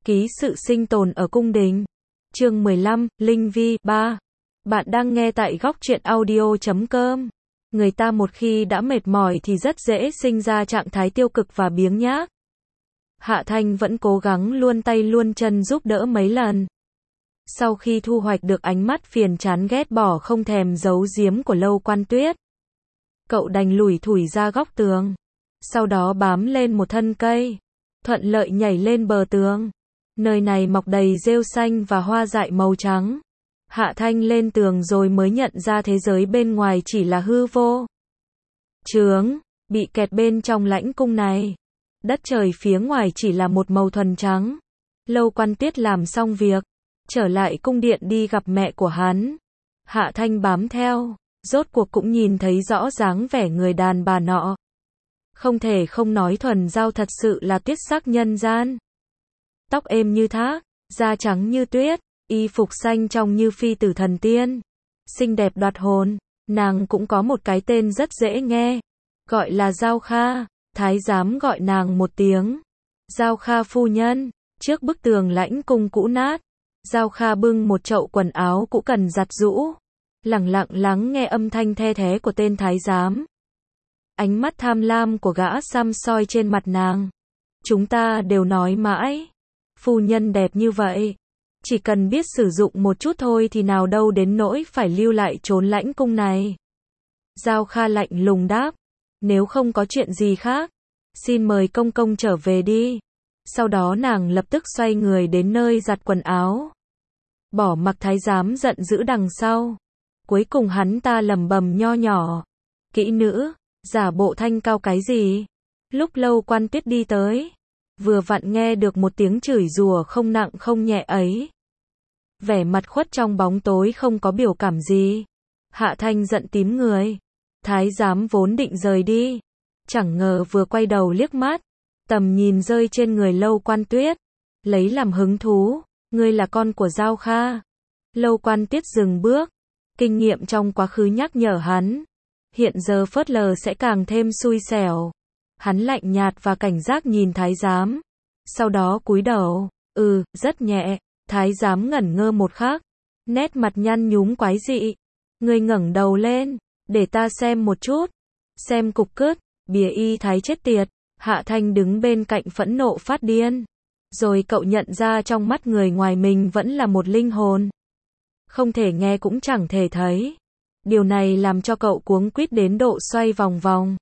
Ký sự sinh tồn ở cung đình. Chương 15, Linh Vi 3. Bạn đang nghe tại góc truyện audio.com. Người ta một khi đã mệt mỏi thì rất dễ sinh ra trạng thái tiêu cực và biếng nhác. Hạ Thanh vẫn cố gắng luôn tay luôn chân giúp đỡ mấy lần. Sau khi thu hoạch được ánh mắt phiền chán ghét bỏ không thèm giấu giếm của Lâu Quan Tuyết, cậu đành lủi thủi ra góc tường. Sau đó bám lên một thân cây, thuận lợi nhảy lên bờ tường. Nơi này mọc đầy rêu xanh và hoa dại màu trắng. Hạ Thanh lên tường rồi mới nhận ra thế giới bên ngoài chỉ là hư vô. Chướng, bị kẹt bên trong lãnh cung này. Đất trời phía ngoài chỉ là một màu thuần trắng. Lâu Quan Tuyết làm xong việc, trở lại cung điện đi gặp mẹ của hắn. Hạ Thanh bám theo, rốt cuộc cũng nhìn thấy rõ dáng vẻ người đàn bà nọ. Không thể không nói thuần giao thật sự là tuyết sắc nhân gian. Tóc êm như thác, da trắng như tuyết, y phục xanh trong như phi tử thần tiên. Xinh đẹp đoạt hồn, nàng cũng có một cái tên rất dễ nghe, gọi là Giao Kha. Thái giám gọi nàng một tiếng Giao Kha phu nhân. Trước bức tường lãnh cung cũ nát, Giao Kha bưng một chậu quần áo cũ cần giặt giũ, lẳng lặng lắng nghe âm thanh the thé của tên thái giám. Ánh mắt tham lam của gã xăm soi trên mặt nàng. Chúng ta đều nói mãi, phu nhân đẹp như vậy, chỉ cần biết sử dụng một chút thôi thì nào đâu đến nỗi phải lưu lại trốn lãnh cung này. Giao Kha lạnh lùng đáp, nếu không có chuyện gì khác, xin mời công công trở về đi. Sau đó nàng lập tức xoay người đến nơi giặt quần áo, bỏ mặc thái giám giận dữ đằng sau. Cuối cùng hắn ta lẩm bẩm nho nhỏ, kỹ nữ, giả bộ thanh cao cái gì? Lúc Lâu Quan Tuyết đi tới, vừa vặn nghe được một tiếng chửi rủa không nặng không nhẹ ấy. Vẻ mặt khuất trong bóng tối không có biểu cảm gì. Hạ Thanh giận tím người. Thái giám vốn định rời đi, chẳng ngờ vừa quay đầu liếc mắt, tầm nhìn rơi trên người Lâu Quan Tuyết, lấy làm hứng thú. Ngươi là con của Giao Kha. Lâu Quan Tuyết dừng bước, kinh nghiệm trong quá khứ nhắc nhở hắn, hiện giờ phớt lờ sẽ càng thêm xui xẻo. Hắn lạnh nhạt và cảnh giác nhìn thái giám, sau đó cúi đầu, rất nhẹ. Thái giám ngẩn ngơ một khắc, nét mặt nhăn nhúm quái dị. Ngươi ngẩng đầu lên, để ta xem một chút. Xem cục cứt, bìa y thái chết tiệt. Hạ Thanh đứng bên cạnh phẫn nộ phát điên. Rồi cậu nhận ra trong mắt người ngoài mình vẫn là một linh hồn. Không thể nghe cũng chẳng thể thấy. Điều này làm cho cậu cuống quýt đến độ xoay vòng vòng.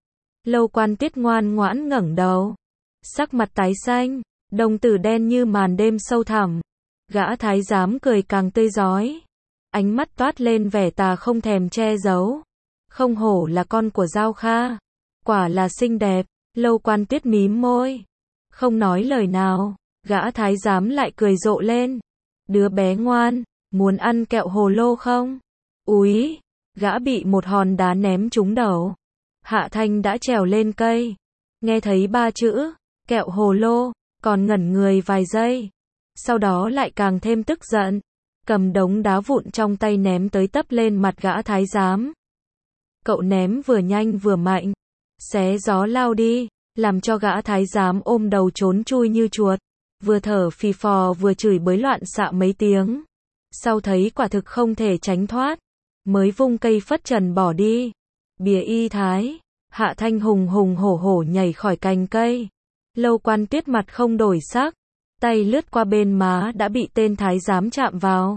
Lâu Quan Tuyết ngoan ngoãn ngẩng đầu, sắc mặt tái xanh, đồng tử đen như màn đêm sâu thẳm. Gã thái giám cười càng tươi rói, ánh mắt toát lên vẻ tà không thèm che giấu. Không hổ là con của Giao Kha, quả là xinh đẹp. Lâu Quan Tuyết mím môi, không nói lời nào. Gã thái giám lại cười rộ lên, đứa bé ngoan, muốn ăn kẹo hồ lô không? Úi, gã bị một hòn đá ném trúng đầu. Hạ Thanh đã trèo lên cây, nghe thấy 3 chữ kẹo hồ lô, còn ngẩn người vài giây, sau đó lại càng thêm tức giận, cầm đống đá vụn trong tay ném tới tấp lên mặt gã thái giám. Cậu ném vừa nhanh vừa mạnh, xé gió lao đi, làm cho gã thái giám ôm đầu trốn chui như chuột, vừa thở phì phò vừa chửi bới loạn xạ mấy tiếng. Sau thấy quả thực không thể tránh thoát, mới vung cây phất trần bỏ đi. Bìa y thái. Hạ Thanh hùng hùng hổ hổ nhảy khỏi cành cây. Lâu Quan Tuyết mặt không đổi sắc, tay lướt qua bên má đã bị tên thái giám chạm vào,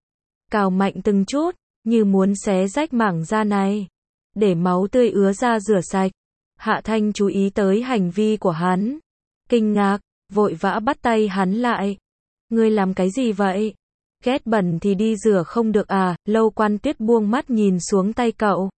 cào mạnh từng chút, như muốn xé rách mảng da này, để máu tươi ứa ra rửa sạch. Hạ Thanh chú ý tới hành vi của hắn, kinh ngạc, vội vã bắt tay hắn lại. Ngươi làm cái gì vậy? Ghét bẩn thì đi rửa không được à? Lâu Quan Tuyết buông mắt nhìn xuống tay cậu.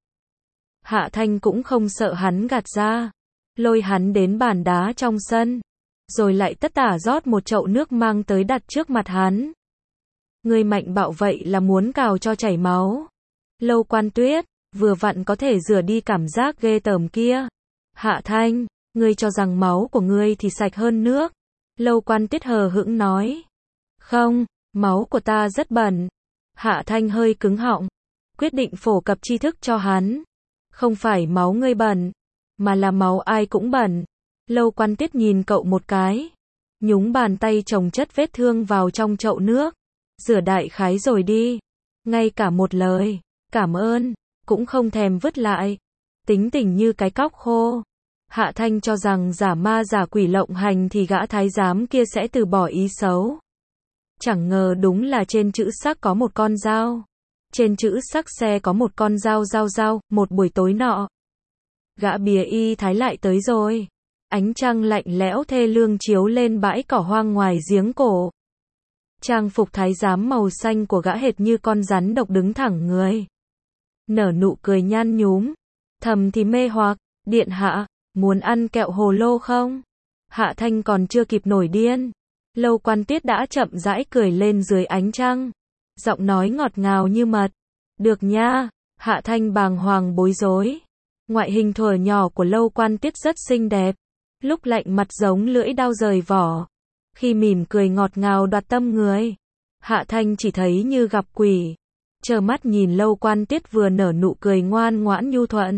Hạ Thanh cũng không sợ hắn gạt ra, lôi hắn đến bàn đá trong sân, rồi lại tất tả rót một chậu nước mang tới đặt trước mặt hắn. Ngươi mạnh bạo vậy là muốn cào cho chảy máu. Lâu Quan Tuyết, vừa vặn có thể rửa đi cảm giác ghê tởm kia. Hạ Thanh, ngươi cho rằng máu của ngươi thì sạch hơn nước. Lâu Quan Tuyết hờ hững nói. Không, máu của ta rất bẩn. Hạ Thanh hơi cứng họng, quyết định phổ cập tri thức cho hắn. Không phải máu ngươi bẩn, mà là máu ai cũng bẩn. Lâu Quan Tuyết nhìn cậu một cái, nhúng bàn tay chồng chất vết thương vào trong chậu nước, rửa đại khái rồi đi. Ngay cả một lời cảm ơn cũng không thèm vứt lại. Tính tình như cái cóc khô. Hạ Thanh cho rằng giả ma giả quỷ lộng hành thì gã thái giám kia sẽ từ bỏ ý xấu. Chẳng ngờ đúng là trên chữ xác có một con dao. Trên chữ xác xe có một con dao. Một buổi tối nọ, gã bìa y thái lại tới rồi. Ánh trăng lạnh lẽo thê lương chiếu lên bãi cỏ hoang ngoài giếng cổ. Trang phục thái giám màu xanh của gã hệt như con rắn độc đứng thẳng người. Nở nụ cười nhan nhúm. Thầm thì mê hoặc, điện hạ, muốn ăn kẹo hồ lô không? Hạ Thanh còn chưa kịp nổi điên. Lâu Quan Tiết đã chậm rãi cười lên dưới ánh trăng. Giọng nói ngọt ngào như mật. Được nha. Hạ Thanh bàng hoàng bối rối. Ngoại hình thuở nhỏ của Lâu Quan Tiết rất xinh đẹp. Lúc lạnh mặt giống lưỡi dao rời vỏ. Khi mỉm cười ngọt ngào đoạt tâm người. Hạ Thanh chỉ thấy như gặp quỷ. Trơ mắt nhìn Lâu Quan Tiết vừa nở nụ cười ngoan ngoãn nhu thuận,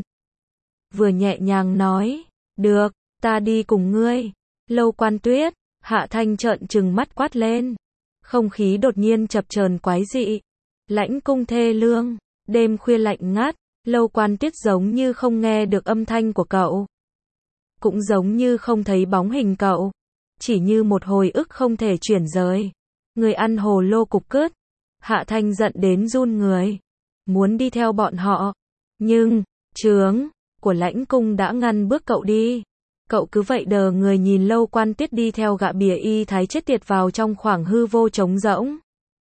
vừa nhẹ nhàng nói, được, ta đi cùng ngươi. Lâu Quan Tuyết, Hạ Thanh trợn trừng mắt quát lên. Không khí đột nhiên chập chờn quái dị. Lãnh cung thê lương, đêm khuya lạnh ngắt, Lâu Quan Tiết giống như không nghe được âm thanh của cậu. Cũng giống như không thấy bóng hình cậu. Chỉ như một hồi ức không thể chuyển rời. Người ăn hồ lô cục cứt. Hạ Thanh giận đến run người. Muốn đi theo bọn họ. Nhưng, trướng của lãnh cung đã ngăn bước cậu đi. Cậu cứ vậy đờ người nhìn Lâu Quan Tiết đi theo gã bìa y thái chết tiệt vào trong khoảng hư vô trống rỗng.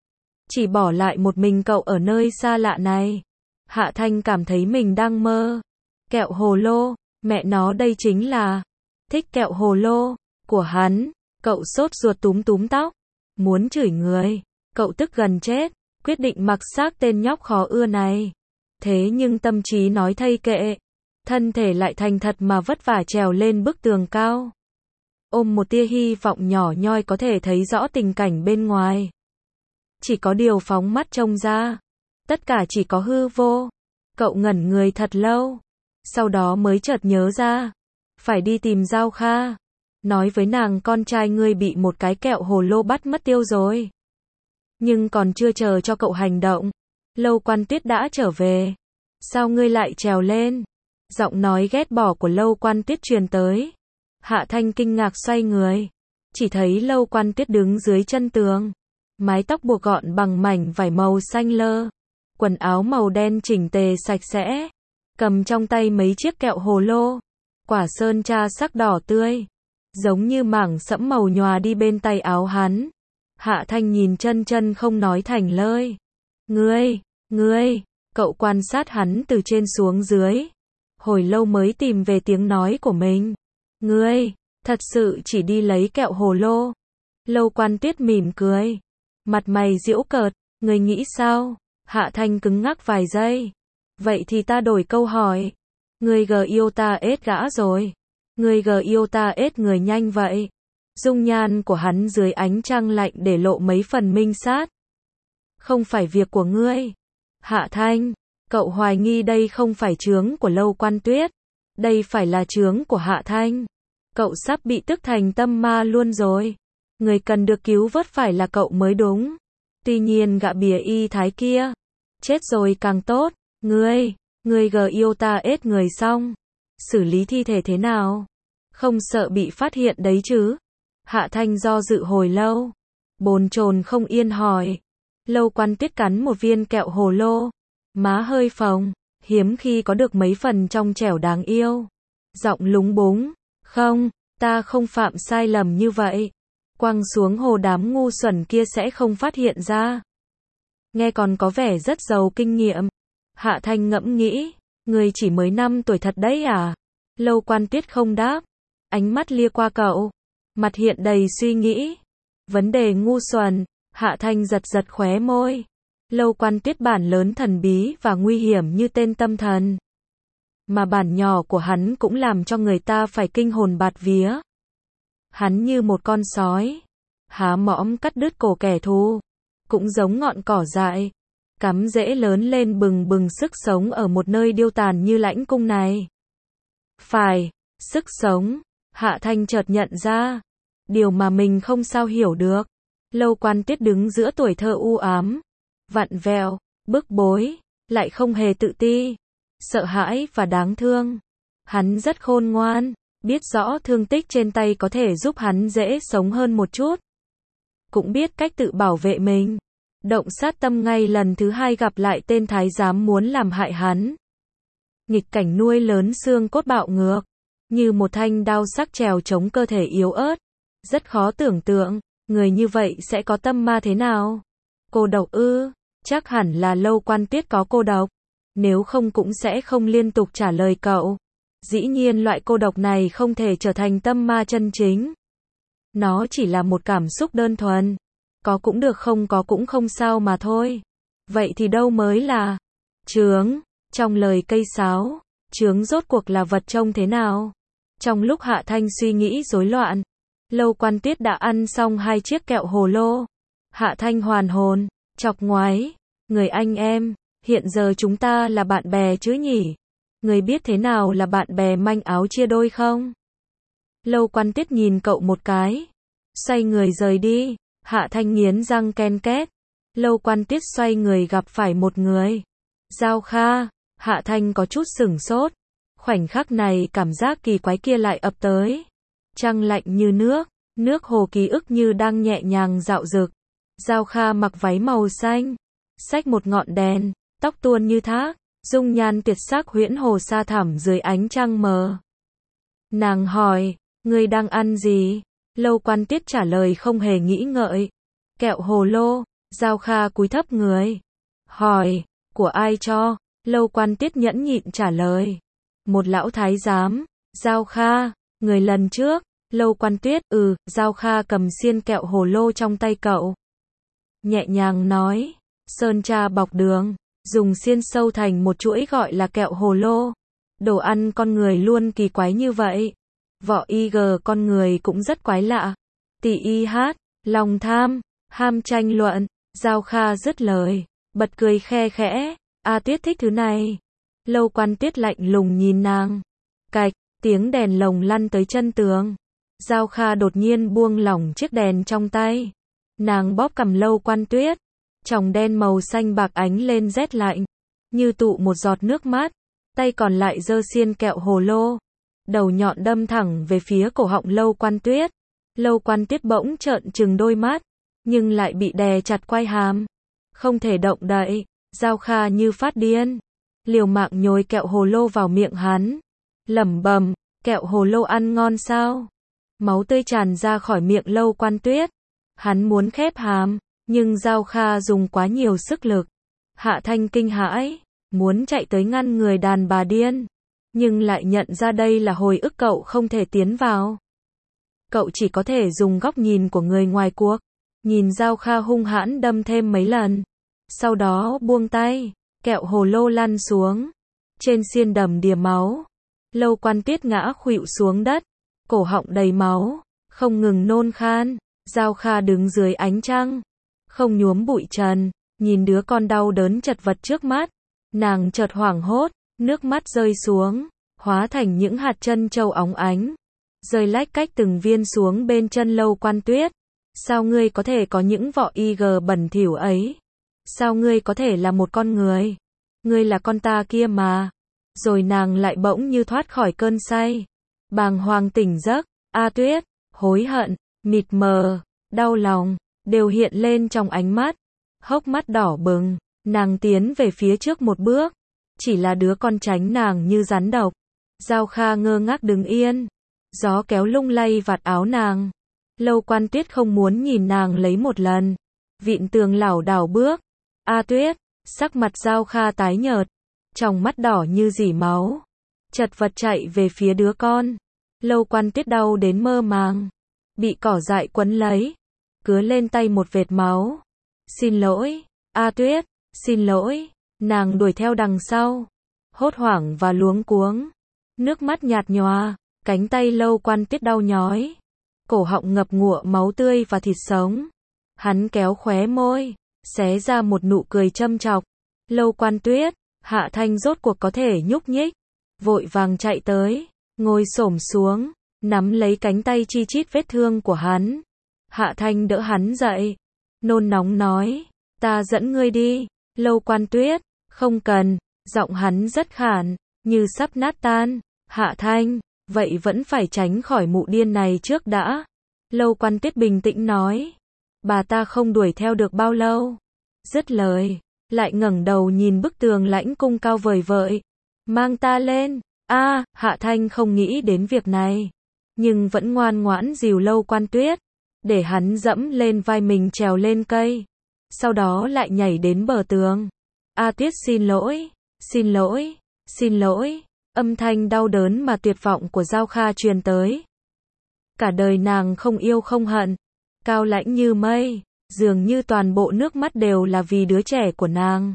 Chỉ bỏ lại một mình cậu ở nơi xa lạ này. Hạ Thanh cảm thấy mình đang mơ. Kẹo hồ lô, mẹ nó đây chính là thích kẹo hồ lô của hắn. Cậu sốt ruột túm tóc. Muốn chửi người. Cậu tức gần chết. Quyết định mặc xác tên nhóc khó ưa này. Thế nhưng tâm trí nói thay kệ. Thân thể lại thành thật mà vất vả trèo lên bức tường cao. Ôm một tia hy vọng nhỏ nhoi có thể thấy rõ tình cảnh bên ngoài. Chỉ có điều phóng mắt trông ra. Tất cả chỉ có hư vô. Cậu ngẩn người thật lâu. Sau đó mới chợt nhớ ra. Phải đi tìm Giao Kha. Nói với nàng con trai ngươi bị một cái kẹo hồ lô bắt mất tiêu rồi. Nhưng còn chưa chờ cho cậu hành động. Lâu Quan Tiết đã trở về. Sao ngươi lại trèo lên? Giọng nói ghét bỏ của Lâu Quan Tiết truyền tới. Hạ Thanh kinh ngạc xoay người. Chỉ thấy Lâu Quan Tiết đứng dưới chân tường. Mái tóc buộc gọn bằng mảnh vải màu xanh lơ. Quần áo màu đen chỉnh tề sạch sẽ. Cầm trong tay mấy chiếc kẹo hồ lô. Quả sơn tra sắc đỏ tươi. Giống như mảng sẫm màu nhòa đi bên tay áo hắn. Hạ Thanh nhìn chân không nói thành lời. Ngươi, cậu quan sát hắn từ trên xuống dưới. Hồi lâu mới tìm về tiếng nói của mình. Ngươi, thật sự chỉ đi lấy kẹo hồ lô. Lâu Quan Tiết mỉm cười. Mặt mày giễu cợt, ngươi nghĩ sao? Hạ Thanh cứng ngắc vài giây. Vậy thì ta đổi câu hỏi. Ngươi yêu ta ết gã rồi. Ngươi yêu ta ết người nhanh vậy. Dung nhan của hắn dưới ánh trăng lạnh để lộ mấy phần minh sát. Không phải việc của ngươi. Hạ Thanh, cậu hoài nghi đây không phải chướng của Lâu Quan Tuyết. Đây phải là chướng của Hạ Thanh. Cậu sắp bị tức thành tâm ma luôn rồi. Người cần được cứu vớt phải là cậu mới đúng. Tuy nhiên gã bìa y thái kia. Chết rồi càng tốt. Ngươi yêu ta ết người xong. Xử lý thi thể thế nào? Không sợ bị phát hiện đấy chứ? Hạ Thanh do dự hồi lâu. Bồn chồn không yên hỏi. Lâu Quan Tiết cắn một viên kẹo hồ lô. Má hơi phồng. Hiếm khi có được mấy phần trong trẻo đáng yêu. Giọng lúng búng. Không, ta không phạm sai lầm như vậy. Quăng xuống hồ đám ngu xuẩn kia sẽ không phát hiện ra. Nghe còn có vẻ rất giàu kinh nghiệm. Hạ Thanh ngẫm nghĩ. Người chỉ mới 5 tuổi thật đấy à? Lâu Quan Tiết không đáp. Ánh mắt lia qua cậu. Mặt hiện đầy suy nghĩ. Vấn đề ngu xuẩn. Hạ Thanh giật khóe môi. Lâu Quan Tiết bản lớn thần bí và nguy hiểm như tên tâm thần. Mà bản nhỏ của hắn cũng làm cho người ta phải kinh hồn bạt vía. Hắn như một con sói. Há mõm cắt đứt cổ kẻ thù. Cũng giống ngọn cỏ dại. Cắm rễ lớn lên bừng sức sống ở một nơi điêu tàn như lãnh cung này. Phải, sức sống. Hạ Thanh chợt nhận ra. điều mà mình không sao hiểu được. Lâu Quan Tuyết đứng giữa tuổi thơ u ám, vặn vẹo, bức bối, lại không hề tự ti, sợ hãi và đáng thương. Hắn rất khôn ngoan, biết rõ thương tích trên tay có thể giúp hắn dễ sống hơn một chút. Cũng biết cách tự bảo vệ mình. Động sát tâm ngay lần thứ hai gặp lại tên thái giám muốn làm hại hắn. Nghịch cảnh nuôi lớn xương cốt bạo ngược, như một thanh đao sắc trèo chống cơ thể yếu ớt. Rất khó tưởng tượng, người như vậy sẽ có tâm ma thế nào. Cô độc ư? Chắc hẳn là Lâu Quan Tuyết có cô độc. Nếu không cũng sẽ không liên tục trả lời cậu. Dĩ nhiên loại cô độc này không thể trở thành tâm ma chân chính. Nó chỉ là một cảm xúc đơn thuần. Có cũng được, không có cũng không sao mà thôi. Vậy thì đâu mới là chướng? Trong lời cây sáo, chướng rốt cuộc là vật trông thế nào? Trong lúc Hạ Thanh suy nghĩ rối loạn, Lâu Quan Tuyết đã ăn xong 2 chiếc kẹo hồ lô. Hạ Thanh hoàn hồn, chọc ngoái. Người anh em, hiện giờ chúng ta là bạn bè chứ nhỉ? Người biết thế nào là bạn bè manh áo chia đôi không? Lâu Quan Tuyết nhìn cậu một cái, xoay người rời đi. Hạ Thanh nghiến răng ken két. Lâu Quan Tuyết xoay người gặp phải một người. Giao Kha. Hạ Thanh có chút sửng sốt. Khoảnh khắc này cảm giác kỳ quái kia lại ập tới. Trăng lạnh như nước hồ ký ức như đang nhẹ nhàng dạo dực. Giao Kha mặc váy màu xanh, xách một ngọn đèn, tóc tuôn như thác, dung nhan tuyệt sắc huyễn hồ sa thẳm dưới ánh trăng mờ. Nàng hỏi, ngươi đang ăn gì? Lâu Quan Tuyết trả lời không hề nghĩ ngợi. Kẹo hồ lô. Giao Kha cúi thấp người. Hỏi, của ai cho? Lâu Quan Tuyết nhẫn nhịn trả lời. Một lão thái giám. Giao Kha, người lần trước. Lâu Quan Tuyết, Giao Kha cầm xiên kẹo hồ lô trong tay cậu. Nhẹ nhàng nói, sơn tra bọc đường, dùng xiên sâu thành một chuỗi gọi là kẹo hồ lô. Đồ ăn con người luôn kỳ quái như vậy. Vỏ IG con người cũng rất quái lạ. Tỳ y hát, lòng tham, ham tranh luận. Giao Kha dứt lời, bật cười khe khẽ. A Tuyết thích thứ này. Lâu Quan Tuyết lạnh lùng nhìn nàng. Cạch, tiếng đèn lồng lăn tới chân tường. Giao Kha đột nhiên buông lỏng chiếc đèn trong tay. Nàng bóp cằm Lâu Quan Tuyết. Tròng đen màu xanh bạc ánh lên rét lạnh, như tụ một giọt nước mắt. Tay còn lại giơ xiên kẹo hồ lô. Đầu nhọn đâm thẳng về phía cổ họng Lâu Quan Tuyết. Lâu Quan Tuyết bỗng trợn trừng đôi mắt, nhưng lại bị đè chặt quai hàm. Không thể động đậy. Giao Kha như phát điên, liều mạng nhồi kẹo hồ lô vào miệng hắn. Lẩm bẩm, kẹo hồ lô ăn ngon sao? Máu tươi tràn ra khỏi miệng Lâu Quan Tuyết. Hắn muốn khép hàm, nhưng Giao Kha dùng quá nhiều sức lực. Hạ Thanh kinh hãi, muốn chạy tới ngăn người đàn bà điên, nhưng lại nhận ra đây là hồi ức cậu không thể tiến vào. Cậu chỉ có thể dùng góc nhìn của người ngoài cuộc, nhìn Giao Kha hung hãn đâm thêm mấy lần. Sau đó buông tay, kẹo hồ lô lăn xuống. Trên xiên đầm đìa máu. Lâu Quan Tuyết ngã khuỵu xuống đất, cổ họng đầy máu, không ngừng nôn khan. Giao Kha đứng dưới ánh trăng, không nhuốm bụi trần, nhìn đứa con đau đớn chật vật trước mắt. Nàng chợt hoảng hốt, nước mắt rơi xuống, hóa thành những hạt trân châu óng ánh, rơi lách cách từng viên xuống bên chân Lâu Quan Tuyết. Sao ngươi có thể có những vỏ IG bẩn thỉu ấy? Sao ngươi có thể là một con người? Ngươi là con ta kia mà. Rồi nàng lại bỗng như thoát khỏi cơn say, bàng hoàng tỉnh giấc. A Tuyết, hối hận, mịt mờ, đau lòng, đều hiện lên trong ánh mắt. Hốc mắt đỏ bừng, nàng tiến về phía trước một bước. Chỉ là đứa con tránh nàng như rắn độc. Giao Kha ngơ ngác đứng yên. Gió kéo lung lay vạt áo nàng. Lâu Quan Tuyết không muốn nhìn nàng lấy một lần. Vịn tường lảo đảo bước. A Tuyết, sắc mặt Giao Kha tái nhợt, tròng mắt đỏ như rỉ máu, chật vật chạy về phía đứa con. Lâu Quan Tuyết đau đến mơ màng, bị cỏ dại quấn lấy, cứa lên tay một vệt máu. Xin lỗi, A Tuyết, xin lỗi. Nàng đuổi theo đằng sau, hốt hoảng và luống cuống, nước mắt nhạt nhòa, cánh tay Lâu Quan Tuyết đau nhói, cổ họng ngập ngụa máu tươi và thịt sống. Hắn kéo khóe môi, xé ra một nụ cười châm chọc. Lâu Quan Tuyết, Hạ Thanh rốt cuộc có thể nhúc nhích, vội vàng chạy tới, ngồi xổm xuống, nắm lấy cánh tay chi chít vết thương của hắn. Hạ Thanh đỡ hắn dậy, nôn nóng nói, ta dẫn ngươi đi. Lâu Quan Tuyết, không cần, giọng hắn rất khản, như sắp nát tan. Hạ Thanh, vậy vẫn phải tránh khỏi mụ điên này trước đã. Lâu Quan Tuyết bình tĩnh nói, bà ta không đuổi theo được bao lâu. Dứt lời, lại ngẩng đầu nhìn bức tường lãnh cung cao vời vợi. Mang ta lên. Hạ Thanh không nghĩ đến việc này, nhưng vẫn ngoan ngoãn dìu Lâu Quan Tuyết, để hắn dẫm lên vai mình trèo lên cây. Sau đó lại nhảy đến bờ tường. Tuyết xin lỗi, xin lỗi, xin lỗi. Âm thanh đau đớn mà tuyệt vọng của Giao Kha truyền tới. Cả đời nàng không yêu không hận, cao lãnh như mây, dường như toàn bộ nước mắt đều là vì đứa trẻ của nàng.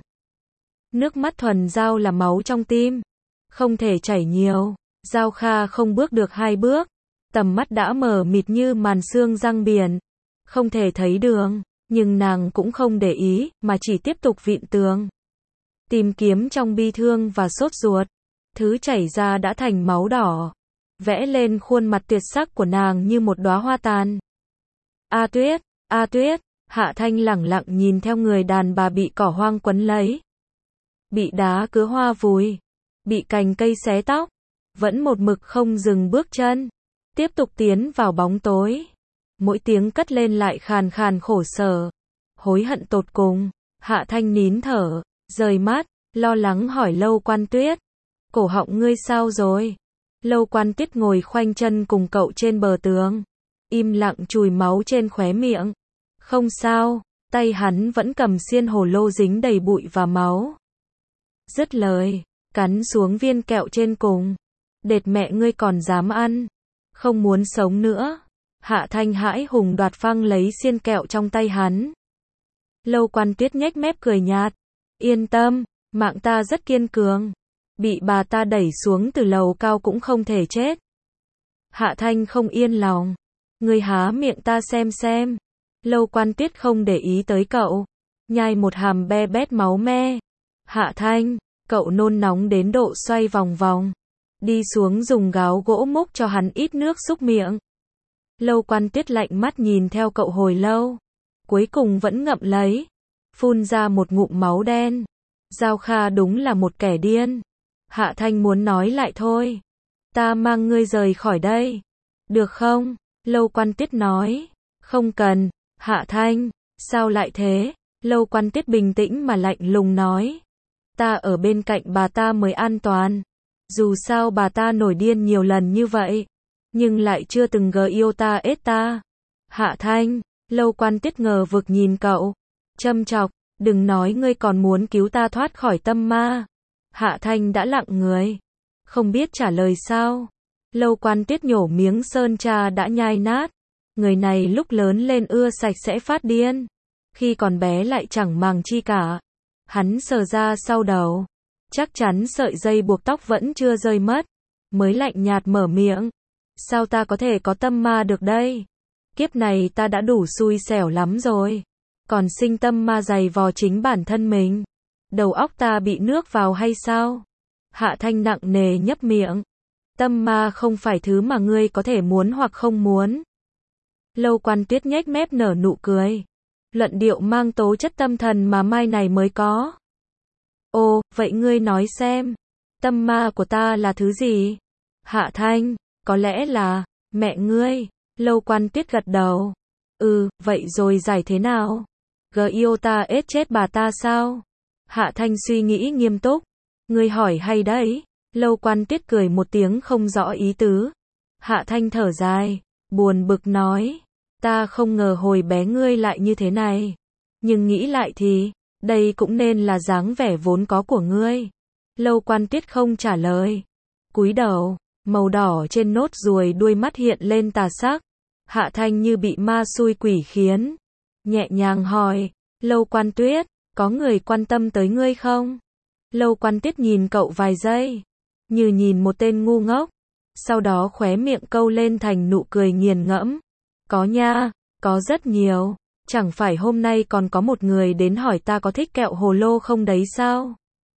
Nước mắt thuần Giao là máu trong tim, không thể chảy nhiều. Giao Kha không bước được 2 bước, tầm mắt đã mờ mịt như màn sương răng biển, không thể thấy đường, nhưng nàng cũng không để ý, mà chỉ tiếp tục vịn tường. Tìm kiếm trong bi thương và sốt ruột, thứ chảy ra đã thành máu đỏ, vẽ lên khuôn mặt tuyệt sắc của nàng như một đóa hoa tàn. Tuyết, Tuyết. Hạ Thanh lẳng lặng nhìn theo người đàn bà bị cỏ hoang quấn lấy, bị đá cứa hoa vùi, bị cành cây xé tóc, vẫn một mực không dừng bước chân, tiếp tục tiến vào bóng tối. Mỗi tiếng cất lên lại khàn khàn khổ sở, hối hận tột cùng. Hạ Thanh nín thở, rời mắt, lo lắng hỏi Lâu Quan Tuyết, cổ họng ngươi sao rồi? Lâu Quan Tuyết ngồi khoanh chân cùng cậu trên bờ tường, im lặng chùi máu trên khóe miệng. Không sao, tay hắn vẫn cầm xiên hồ lô dính đầy bụi và máu. Dứt lời, cắn xuống viên kẹo trên cùng. Đệt mẹ ngươi còn dám ăn, không muốn sống nữa. Hạ Thanh hãi hùng đoạt phăng lấy xiên kẹo trong tay hắn. Lâu Quan Tuyết nhếch mép cười nhạt, yên tâm, mạng ta rất kiên cường, bị bà ta đẩy xuống từ lầu cao cũng không thể chết. Hạ Thanh không yên lòng, ngươi há miệng ta xem. Lâu Quan Tuyết không để ý tới cậu, nhai một hàm be bét máu me. Hạ Thanh, cậu nôn nóng đến độ xoay vòng vòng, đi xuống dùng gáo gỗ múc cho hắn ít nước xúc miệng. Lâu Quan Tuyết lạnh mắt nhìn theo cậu hồi lâu, cuối cùng vẫn ngậm lấy, phun ra một ngụm máu đen. Giao Kha đúng là một kẻ điên. Hạ Thanh muốn nói lại thôi, ta mang ngươi rời khỏi đây, được không? Lâu Quan Tuyết nói, không cần. Hạ Thanh, sao lại thế? Lâu Quan Tuyết bình tĩnh mà lạnh lùng nói, ta ở bên cạnh bà ta mới an toàn. Dù sao bà ta nổi điên nhiều lần như vậy, nhưng lại chưa từng yêu ta ết ta. Hạ Thanh, Lâu Quan Tuyết ngờ vực nhìn cậu, châm chọc, đừng nói ngươi còn muốn cứu ta thoát khỏi tâm ma. Hạ Thanh đã lặng người, không biết trả lời sao. Lâu Quan Tuyết nhổ miếng sơn trà đã nhai nát. Người này lúc lớn lên ưa sạch sẽ phát điên, khi còn bé lại chẳng màng chi cả. Hắn sờ ra sau đầu, chắc chắn sợi dây buộc tóc vẫn chưa rơi mất, mới lạnh nhạt mở miệng, sao ta có thể có tâm ma được đây? Kiếp này ta đã đủ xui xẻo lắm rồi, còn sinh tâm ma dày vò chính bản thân mình. Đầu óc ta bị nước vào hay sao? Hạ Thanh nặng nề nhấp miệng, tâm ma không phải thứ mà ngươi có thể muốn hoặc không muốn. Lâu Quan Tuyết nhếch mép nở nụ cười, luận điệu mang tố chất tâm thần mà mai này mới có. Ồ, vậy ngươi nói xem, tâm ma của ta là thứ gì? Hạ Thanh, có lẽ là mẹ ngươi. Lâu Quan Tuyết gật đầu. Vậy rồi giải thế nào? Yêu ta ết chết bà ta sao? Hạ Thanh suy nghĩ nghiêm túc. Ngươi hỏi hay đấy. Lâu Quan Tuyết cười một tiếng không rõ ý tứ. Hạ Thanh thở dài, buồn bực nói, ta không ngờ hồi bé ngươi lại như thế này. Nhưng nghĩ lại thì, đây cũng nên là dáng vẻ vốn có của ngươi. Lâu Quan Tuyết không trả lời, cúi đầu, màu đỏ trên nốt ruồi đuôi mắt hiện lên tà sắc. Hạ Thanh như bị ma xui quỷ khiến, nhẹ nhàng hỏi, Lâu Quan Tuyết, có người quan tâm tới ngươi không? Lâu Quan Tuyết nhìn cậu vài giây, như nhìn một tên ngu ngốc, sau đó khóe miệng câu lên thành nụ cười nghiền ngẫm. Có nha, có rất nhiều, chẳng phải hôm nay còn có một người đến hỏi ta có thích kẹo hồ lô không đấy sao?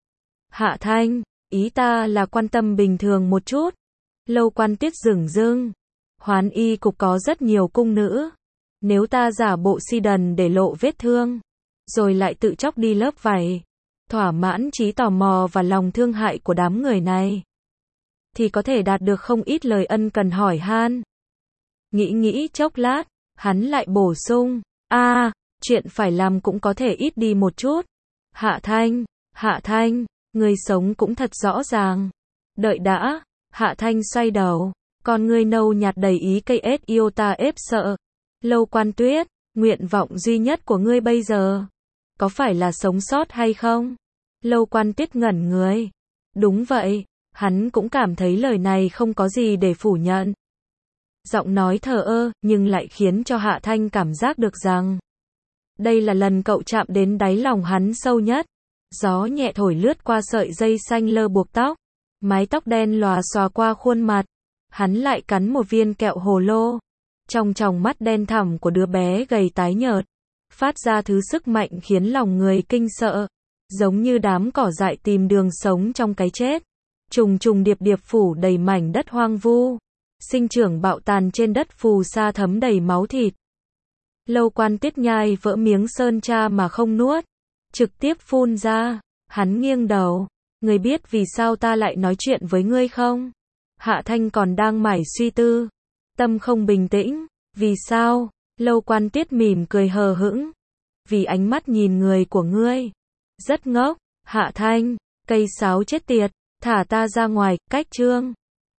Hạ Thanh, ý ta là quan tâm bình thường một chút. Lâu Quan Tuyết dửng dưng, Hoán y cục có rất nhiều cung nữ. Nếu ta giả bộ si đần để lộ vết thương, rồi lại tự chóc đi lớp vải, thỏa mãn trí tò mò và lòng thương hại của đám người này, thì có thể đạt được không ít lời ân cần hỏi han. Nghĩ chốc lát, hắn lại bổ sung, chuyện phải làm cũng có thể ít đi một chút. Hạ Thanh, ngươi sống cũng thật rõ ràng. Đợi đã, Hạ Thanh xoay đầu, con ngươi nâu nhạt đầy ý cây ết yêu ta ếp sợ. Lâu Quan Tuyết, nguyện vọng duy nhất của ngươi bây giờ, có phải là sống sót hay không? Lâu Quan Tuyết ngẩn người. Đúng vậy, hắn cũng cảm thấy lời này không có gì để phủ nhận. Giọng nói thờ ơ, nhưng lại khiến cho Hạ Thanh cảm giác được rằng đây là lần cậu chạm đến đáy lòng hắn sâu nhất. Gió nhẹ thổi lướt qua sợi dây xanh lơ buộc tóc, mái tóc đen lòa xòa qua khuôn mặt. Hắn lại cắn một viên kẹo hồ lô. Trong tròng mắt đen thẳm của đứa bé gầy tái nhợt, phát ra thứ sức mạnh khiến lòng người kinh sợ, giống như đám cỏ dại tìm đường sống trong cái chết. Trùng trùng điệp điệp phủ đầy mảnh đất hoang vu, sinh trưởng bạo tàn trên đất phù sa thấm đầy máu thịt. Lâu Quan Tuyết nhai vỡ miếng sơn tra mà không nuốt, trực tiếp phun ra. Hắn nghiêng đầu, ngươi biết vì sao ta lại nói chuyện với ngươi không? Hạ Thanh còn đang mải suy tư, tâm không bình tĩnh. Vì sao? Lâu Quan Tuyết mỉm cười hờ hững. Vì ánh mắt nhìn người của ngươi rất ngốc. Hạ Thanh, cây sáo chết tiệt, thả ta ra ngoài. Cách chương